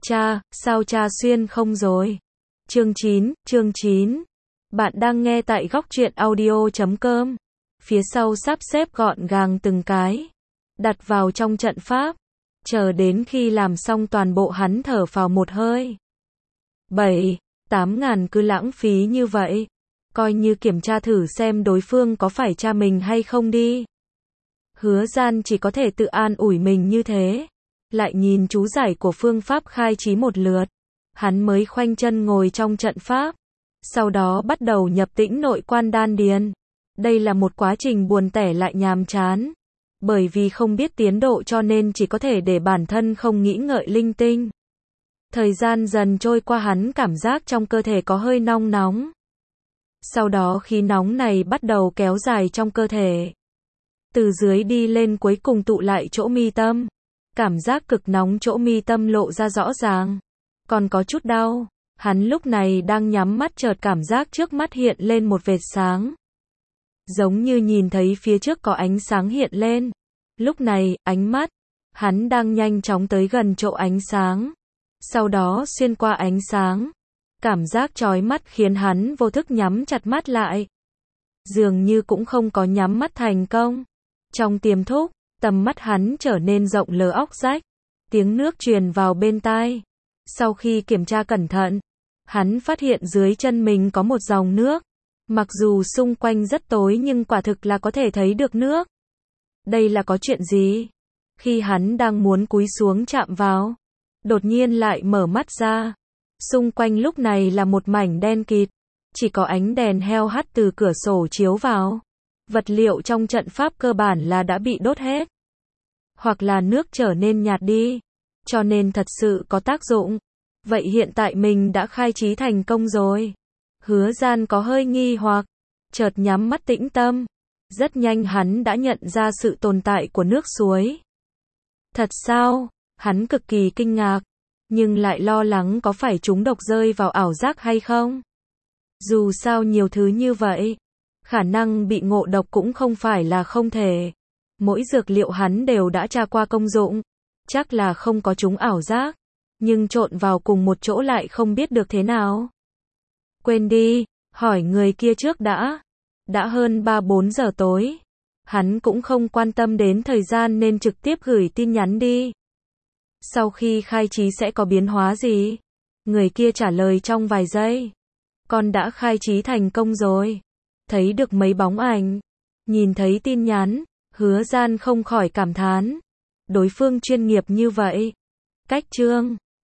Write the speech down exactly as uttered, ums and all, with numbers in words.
Cha, sao cha xuyên không rồi? Chương chín, chương chín. Bạn đang nghe tại góc truyện audio chấm com. Phía sau sắp xếp gọn gàng từng cái, đặt vào trong trận pháp. Chờ đến khi làm xong toàn bộ hắn thở phào một hơi. Bảy, tám ngàn cứ lãng phí như vậy. Coi như kiểm tra thử xem đối phương có phải cha mình hay không đi. Hứa Gian chỉ có thể tự an ủi mình như thế. Lại nhìn chú giải của phương pháp khai trí một lượt. Hắn mới khoanh chân ngồi trong trận pháp. Sau đó bắt đầu nhập tĩnh nội quan đan điền. Đây là một quá trình buồn tẻ lại nhàm chán. Bởi vì không biết tiến độ cho nên chỉ có thể để bản thân không nghĩ ngợi linh tinh. Thời gian dần trôi qua, hắn cảm giác trong cơ thể có hơi nóng nóng. Sau đó khí nóng này bắt đầu kéo dài trong cơ thể. Từ dưới đi lên cuối cùng tụ lại chỗ mi tâm. Cảm giác cực nóng chỗ mi tâm lộ ra rõ ràng. Còn có chút đau. Hắn lúc này đang nhắm mắt, chợt cảm giác trước mắt hiện lên một vệt sáng. Giống như nhìn thấy phía trước có ánh sáng hiện lên. Lúc này, ánh mắt hắn đang nhanh chóng tới gần chỗ ánh sáng. Sau đó xuyên qua ánh sáng. Cảm giác chói mắt khiến hắn vô thức nhắm chặt mắt lại. Dường như cũng không có nhắm mắt thành công. Trong tiềm thức, tầm mắt hắn trở nên rộng lờ óc rách. Tiếng nước truyền vào bên tai. Sau khi kiểm tra cẩn thận, hắn phát hiện dưới chân mình có một dòng nước. Mặc dù xung quanh rất tối nhưng quả thực là có thể thấy được nước. Đây là có chuyện gì? Khi hắn đang muốn cúi xuống chạm vào, đột nhiên lại mở mắt ra. Xung quanh lúc này là một mảnh đen kịt. Chỉ có ánh đèn heo hắt từ cửa sổ chiếu vào. Vật liệu trong trận pháp cơ bản là đã bị đốt hết. Hoặc là nước trở nên nhạt đi. Cho nên thật sự có tác dụng. Vậy hiện tại mình đã khai trí thành công rồi. Hứa Gian có hơi nghi hoặc. Chợt nhắm mắt tĩnh tâm. Rất nhanh hắn đã nhận ra sự tồn tại của nước suối. Thật sao? Hắn cực kỳ kinh ngạc. Nhưng lại lo lắng có phải chúng độc rơi vào ảo giác hay không? Dù sao nhiều thứ như vậy, khả năng bị ngộ độc cũng không phải là không thể. Mỗi dược liệu hắn đều đã tra qua công dụng. Chắc là không có chúng ảo giác. Nhưng trộn vào cùng một chỗ lại không biết được thế nào. Quên đi, hỏi người kia trước đã. Đã hơn ba bốn giờ tối. Hắn cũng không quan tâm đến thời gian nên trực tiếp gửi tin nhắn đi. Sau khi khai trí sẽ có biến hóa gì? Người kia trả lời trong vài giây. Con đã khai trí thành công rồi. Thấy được mấy bóng ảnh. Nhìn thấy tin nhắn, Hứa Gian không khỏi cảm thán. Đối phương chuyên nghiệp như vậy. Cách chương